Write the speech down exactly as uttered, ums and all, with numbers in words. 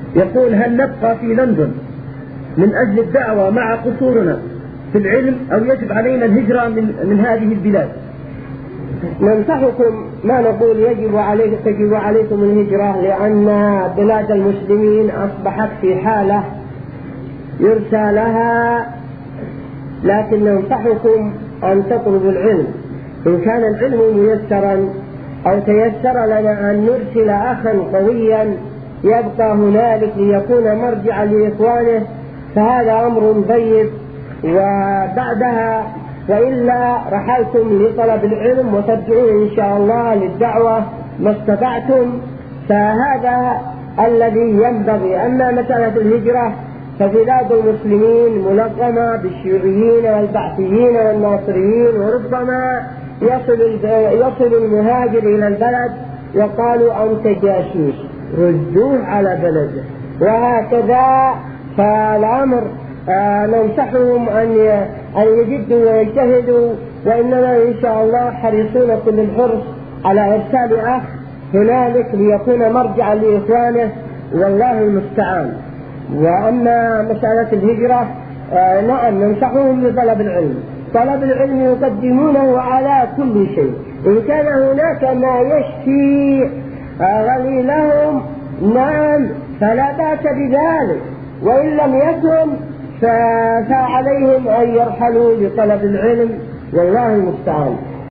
يقول: هل نبقى في لندن من أجل الدعوة مع قصورنا في العلم، أو يجب علينا الهجرة من, من هذه البلاد؟ ننصحكم، ما نقول يجب عليكم تجب عليكم الهجرة، لأن بلاد المسلمين أصبحت في حالة يرسى لها، لكن ننصحكم أن تطلبوا العلم. إن كان العلم ميسرا أو تيسر لنا أن نرسل أخا قويا يبقى هنالك ليكون مرجعا لإخوانه فهذا أمر طيب، وبعدها وإلا رحلتم لطلب العلم وترجعون إن شاء الله للدعوة ما استطعتم، فهذا الذي ينبغي. أما مسألة الهجرة فبلاد المسلمين ملغمة بالشيوعيين والبعثيين والناصريين، وربما يصل يصل المهاجر إلى البلد وقالوا أنت جاسوس ردوه على بلده، وهكذا. فالأمر آه ننصحهم أن أن يجدوا ويجتهدوا، وإننا إن شاء الله حريصون كل الحرص على إرسال أخ هنالك ليكون مرجعا لإخوانه، والله المستعان. وأما مسألة الهجرة آه نعم ننصحهم بطلب العلم، طلب العلم يقدمونه على كل شيء. إن كان هناك ما يشفي آه غليلهم نعم فلا بأس بذلك، وإن لم يكن فعليهم أن يرحلوا لطلب العلم، والله المستعان.